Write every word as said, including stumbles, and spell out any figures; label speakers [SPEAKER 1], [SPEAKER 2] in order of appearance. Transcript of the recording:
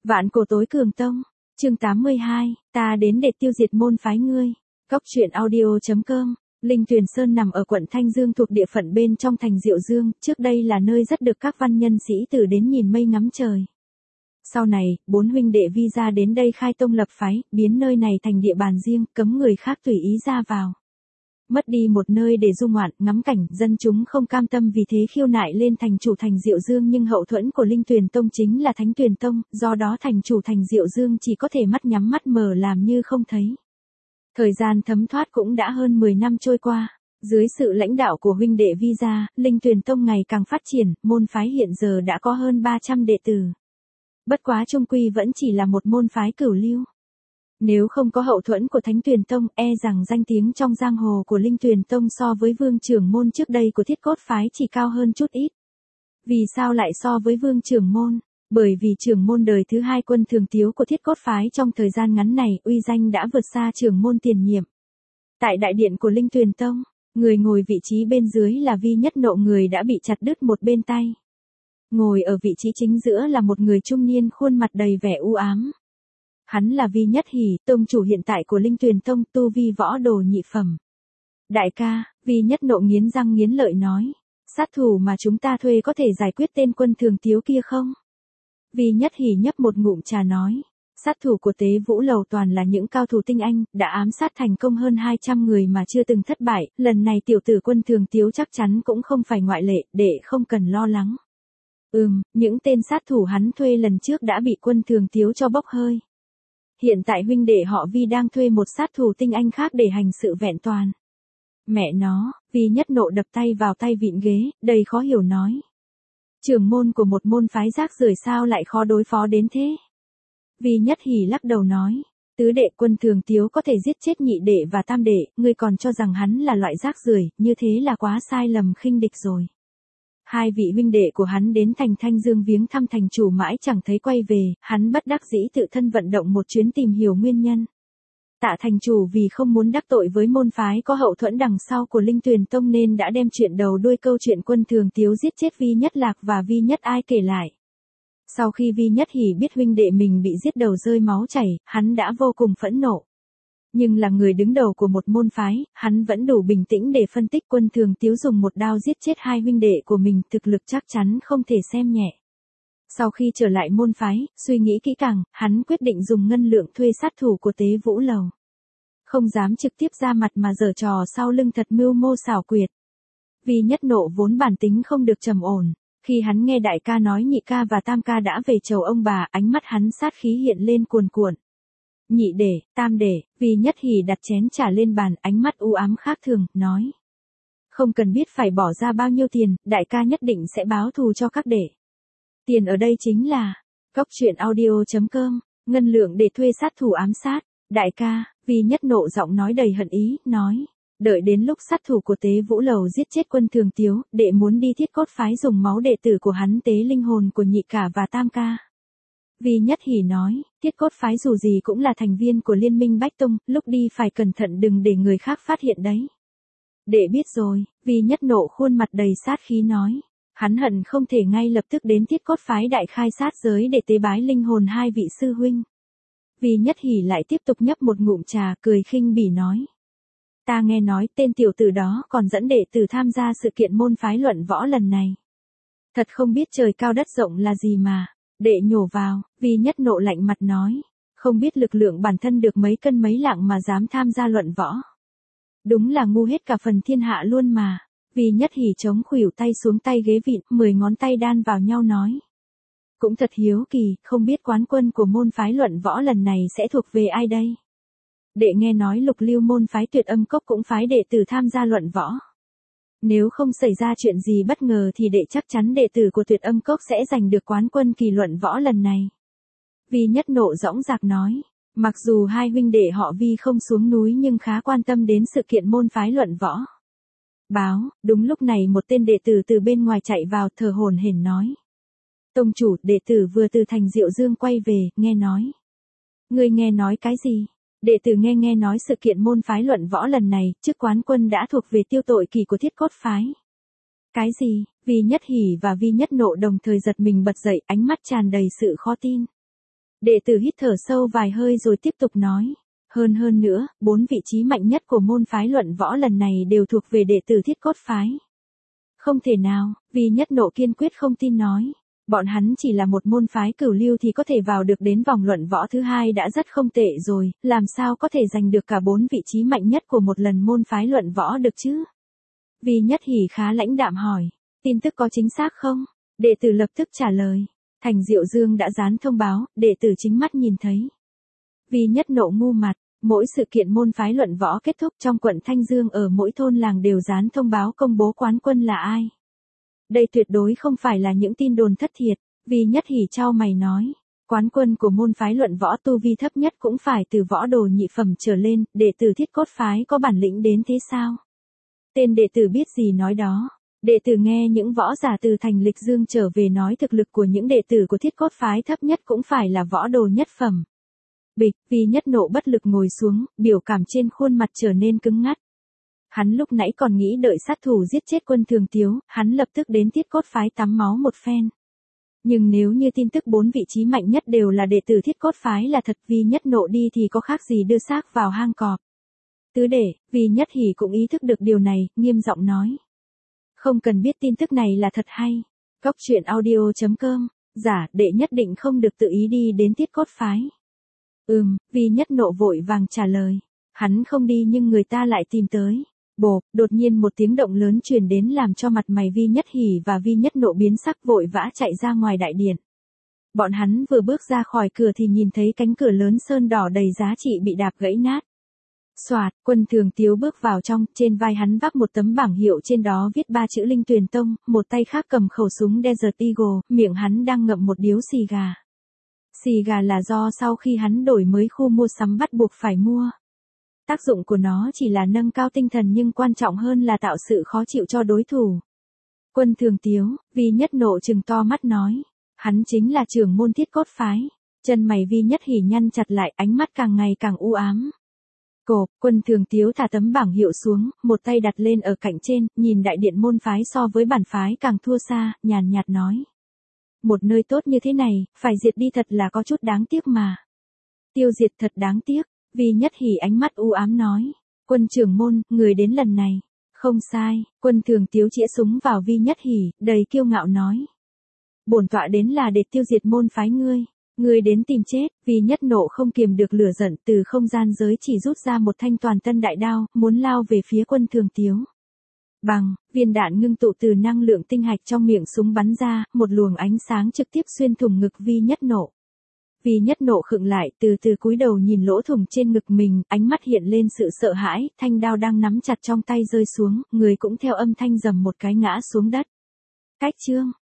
[SPEAKER 1] Vạn cổ tối cường tông, chương tám mươi hai, ta đến để tiêu diệt môn phái ngươi. Cóc truyện audio.com, Linh Tuyền Sơn nằm ở quận Thanh Dương thuộc địa phận bên trong thành Diệu Dương, trước đây là nơi rất được các văn nhân sĩ tử đến nhìn mây ngắm trời. Sau này, bốn huynh đệ Vi ra đến đây khai tông lập phái, biến nơi này thành địa bàn riêng, cấm người khác tùy ý ra vào. Mất đi một nơi để du ngoạn, ngắm cảnh, dân chúng không cam tâm vì thế khiêu nại lên thành chủ thành Diệu Dương, nhưng hậu thuẫn của Linh Tuyền Tông chính là Thánh Tuyền Tông, do đó thành chủ thành Diệu Dương chỉ có thể mắt nhắm mắt mở làm như không thấy. Thời gian thấm thoát cũng đã hơn mười năm trôi qua, dưới sự lãnh đạo của huynh đệ Vi gia, Linh Tuyền Tông ngày càng phát triển, môn phái hiện giờ đã có hơn ba trăm đệ tử. Bất quá chung quy vẫn chỉ là một môn phái cửu lưu. Nếu không có hậu thuẫn của Thánh Tuyền Tông, e rằng danh tiếng trong giang hồ của Linh Tuyền Tông so với vương trưởng môn trước đây của Thiết Cốt phái chỉ cao hơn chút ít. Vì sao lại so với vương trưởng môn? Bởi vì trưởng môn đời thứ hai Quân Thường Tiếu của Thiết Cốt phái trong thời gian ngắn này uy danh đã vượt xa trưởng môn tiền nhiệm. Tại đại điện của Linh Tuyền Tông, người ngồi vị trí bên dưới là Vi Nhất Nộ, người đã bị chặt đứt một bên tay. Ngồi ở vị trí chính giữa là một người trung niên khuôn mặt đầy vẻ u ám. Hắn là Vi Nhất Hỉ, tông chủ hiện tại của Linh Tuyền Tông, tu vi võ đồ nhị phẩm. Đại ca, Vi Nhất Nộ nghiến răng nghiến lợi nói, sát thủ mà chúng ta thuê có thể giải quyết tên Quân Thường Tiếu kia không? Vi Nhất Hỉ nhấp một ngụm trà nói, sát thủ của Tế Vũ Lầu toàn là những cao thủ tinh anh, đã ám sát thành công hơn hai trăm người mà chưa từng thất bại, lần này tiểu tử Quân Thường Tiếu chắc chắn cũng không phải ngoại lệ, để không cần lo lắng. Ừm, những tên sát thủ hắn thuê lần trước đã bị Quân Thường Tiếu cho bốc hơi. Hiện tại huynh đệ họ Vi đang thuê một sát thủ tinh anh khác để hành sự vẹn toàn. Mẹ nó, Vi Nhất Nộ đập tay vào tay vịn ghế, đầy khó hiểu nói. Trưởng môn của một môn phái rác rưởi sao lại khó đối phó đến thế? Vi Nhất Hỉ lắc đầu nói, tứ đệ Quân Thường Tiếu có thể giết chết nhị đệ và tam đệ, ngươi còn cho rằng hắn là loại rác rưởi, như thế là quá sai lầm khinh địch rồi. Hai vị huynh đệ của hắn đến thành Thanh Dương viếng thăm thành chủ mãi chẳng thấy quay về, hắn bất đắc dĩ tự thân vận động một chuyến tìm hiểu nguyên nhân. Tạ thành chủ vì không muốn đắc tội với môn phái có hậu thuẫn đằng sau của Linh Tuyền Tông nên đã đem chuyện đầu đuôi câu chuyện Quân Thường Tiếu giết chết Vi Nhất Lạc và Vi Nhất Ai kể lại. Sau khi Vi Nhất Hỉ biết huynh đệ mình bị giết đầu rơi máu chảy, hắn đã vô cùng phẫn nộ. Nhưng là người đứng đầu của một môn phái, hắn vẫn đủ bình tĩnh để phân tích Quân Thường Tiếu dùng một đao giết chết hai huynh đệ của mình, thực lực chắc chắn không thể xem nhẹ. Sau khi trở lại môn phái, suy nghĩ kỹ càng, hắn quyết định dùng ngân lượng thuê sát thủ của Tế Vũ Lầu. Không dám trực tiếp ra mặt mà giở trò sau lưng thật mưu mô xảo quyệt. Vi Nhất Nộ vốn bản tính không được trầm ổn, khi hắn nghe đại ca nói nhị ca và tam ca đã về chầu ông bà, ánh mắt hắn sát khí hiện lên cuồn cuộn. Nhị đệ, tam đệ, Vi Nhất Hỉ đặt chén trà lên bàn, ánh mắt u ám khác thường, nói. Không cần biết phải bỏ ra bao nhiêu tiền, đại ca nhất định sẽ báo thù cho các đệ. Tiền ở đây chính là, cóc truyện audio.com, ngân lượng để thuê sát thủ ám sát. Đại ca, Vi Nhất Nộ giọng nói đầy hận ý, nói. Đợi đến lúc sát thủ của Tế Vũ Lầu giết chết Quân Thường Tiếu, đệ muốn đi Thiết Cốt phái dùng máu đệ tử của hắn tế linh hồn của nhị cả và tam ca. Vi Nhất Hỉ nói, Thiết Cốt phái dù gì cũng là thành viên của Liên minh Bách Tông, lúc đi phải cẩn thận đừng để người khác phát hiện đấy. Đệ biết rồi, Vi Nhất Nộ khuôn mặt đầy sát khí nói. Hắn hận không thể ngay lập tức đến Thiết Cốt phái đại khai sát giới để tế bái linh hồn hai vị sư huynh. Vi Nhất Hỉ lại tiếp tục nhấp một ngụm trà, cười khinh bỉ nói. Ta nghe nói tên tiểu tử đó còn dẫn đệ tử tham gia sự kiện môn phái luận võ lần này. Thật không biết trời cao đất rộng là gì mà. Đệ nhổ vào, Vi Nhất Nộ lạnh mặt nói. Không biết lực lượng bản thân được mấy cân mấy lạng mà dám tham gia luận võ. Đúng là ngu hết cả phần thiên hạ luôn mà. Vi Nhất Hỉ chống khuỷu tay xuống tay ghế vịn, mười ngón tay đan vào nhau nói. Cũng thật hiếu kỳ, không biết quán quân của môn phái luận võ lần này sẽ thuộc về ai đây? Đệ nghe nói lục lưu môn phái Tuyệt Âm Cốc cũng phái đệ tử tham gia luận võ. Nếu không xảy ra chuyện gì bất ngờ thì đệ chắc chắn đệ tử của Tuyệt Âm Cốc sẽ giành được quán quân kỳ luận võ lần này. Vi Nhất Nộ dõng dạc nói, mặc dù hai huynh đệ họ Vi không xuống núi nhưng khá quan tâm đến sự kiện môn phái luận võ. Báo, đúng lúc này một tên đệ tử từ bên ngoài chạy vào thở hổn hển nói. Tông chủ, đệ tử vừa từ thành Diệu Dương quay về, nghe nói. Ngươi nghe nói cái gì? Đệ tử nghe nghe nói sự kiện môn phái luận võ lần này, chức quán quân đã thuộc về tiêu tội kỳ của Thiết Cốt phái. Cái gì? Vi Nhất Hỉ và Vi Nhất Nộ đồng thời giật mình bật dậy, ánh mắt tràn đầy sự khó tin. Đệ tử hít thở sâu vài hơi rồi tiếp tục nói. Hơn hơn nữa, bốn vị trí mạnh nhất của môn phái luận võ lần này đều thuộc về đệ tử Thiết Cốt phái. Không thể nào, Vi Nhất Nộ kiên quyết không tin nói. Bọn hắn chỉ là một môn phái cửu lưu thì có thể vào được đến vòng luận võ thứ hai đã rất không tệ rồi, làm sao có thể giành được cả bốn vị trí mạnh nhất của một lần môn phái luận võ được chứ? Vi Nhất Hỉ khá lãnh đạm hỏi, tin tức có chính xác không? Đệ tử lập tức trả lời, Thành Diệu Dương đã dán thông báo, đệ tử chính mắt nhìn thấy. Vi Nhất Nộ ngu mặt, mỗi sự kiện môn phái luận võ kết thúc trong quận Thanh Dương ở mỗi thôn làng đều dán thông báo công bố quán quân là ai. Đây tuyệt đối không phải là những tin đồn thất thiệt, Vi Nhất Hỉ chau mày nói. Quán quân của môn phái luận võ tu vi thấp nhất cũng phải từ võ đồ nhị phẩm trở lên, đệ tử Thiết Cốt phái có bản lĩnh đến thế sao? Tên đệ tử biết gì nói đó. Đệ tử nghe những võ giả từ thành Lịch Dương trở về nói thực lực của những đệ tử của Thiết Cốt phái thấp nhất cũng phải là võ đồ nhất phẩm. Bịch, Vi Nhất Nộ bất lực ngồi xuống, biểu cảm trên khuôn mặt trở nên cứng ngắt. Hắn lúc nãy còn nghĩ đợi sát thủ giết chết Quân Thường Tiếu, hắn lập tức đến Thiết Cốt phái tắm máu một phen. Nhưng nếu như tin tức bốn vị trí mạnh nhất đều là đệ tử Thiết Cốt phái là thật, Vi Nhất Nộ đi thì có khác gì đưa xác vào hang cọp. Tứ đệ, Vi Nhất Hỉ cũng ý thức được điều này, nghiêm giọng nói. Không cần biết tin tức này là thật hay. Cóc truyện audio chấm com, giả, đệ nhất định không được tự ý đi đến Thiết Cốt phái. Ừm, Vi Nhất Nộ vội vàng trả lời. Hắn không đi nhưng người ta lại tìm tới. Bộp, đột nhiên một tiếng động lớn truyền đến làm cho mặt mày Vi Nhất Hỉ và Vi Nhất Nộ biến sắc, vội vã chạy ra ngoài đại điện. Bọn hắn vừa bước ra khỏi cửa thì nhìn thấy cánh cửa lớn sơn đỏ đầy giá trị bị đạp gãy nát. Soạt, Quân Thường Tiếu bước vào trong, trên vai hắn vác một tấm bảng hiệu trên đó viết ba chữ Linh Tuyền Tông, một tay khác cầm khẩu súng Desert Eagle, miệng hắn đang ngậm một điếu xì gà. Xì gà là do sau khi hắn đổi mới khu mua sắm bắt buộc phải mua. Tác dụng của nó chỉ là nâng cao tinh thần nhưng quan trọng hơn là tạo sự khó chịu cho đối thủ. Quân Thường Tiếu, Vi Nhất Nộ trừng to mắt nói. Hắn chính là trưởng môn Thiết Cốt phái. Chân mày Vi Nhất Hỉ nhăn chặt lại, ánh mắt càng ngày càng u ám. Cộp, Quân Thường Tiếu thả tấm bảng hiệu xuống, một tay đặt lên ở cạnh trên, nhìn đại điện môn phái so với bản phái càng thua xa, nhàn nhạt nói. Một nơi tốt như thế này, phải diệt đi thật là có chút đáng tiếc mà. Tiêu diệt thật đáng tiếc, Vi Nhất Hỉ ánh mắt u ám nói. Quân trưởng môn, người đến lần này. Không sai, Quân Thường Tiếu chĩa súng vào Vi Nhất Hỉ, đầy kiêu ngạo nói. Bổn tọa đến là để tiêu diệt môn phái ngươi. Ngươi đến tìm chết. Vi Nhất Nộ không kiềm được lửa giận, từ không gian giới chỉ rút ra một thanh toàn tân đại đao, muốn lao về phía Quân Thường Tiếu. Bằng, viên đạn ngưng tụ từ năng lượng tinh hạch trong miệng súng bắn ra, một luồng ánh sáng trực tiếp xuyên thủng ngực Vi Nhất Nộ. Vi Nhất Nộ khựng lại, từ từ cúi đầu nhìn lỗ thủng trên ngực mình, ánh mắt hiện lên sự sợ hãi, thanh đao đang nắm chặt trong tay rơi xuống, người cũng theo âm thanh rầm một cái ngã xuống đất. Cách chương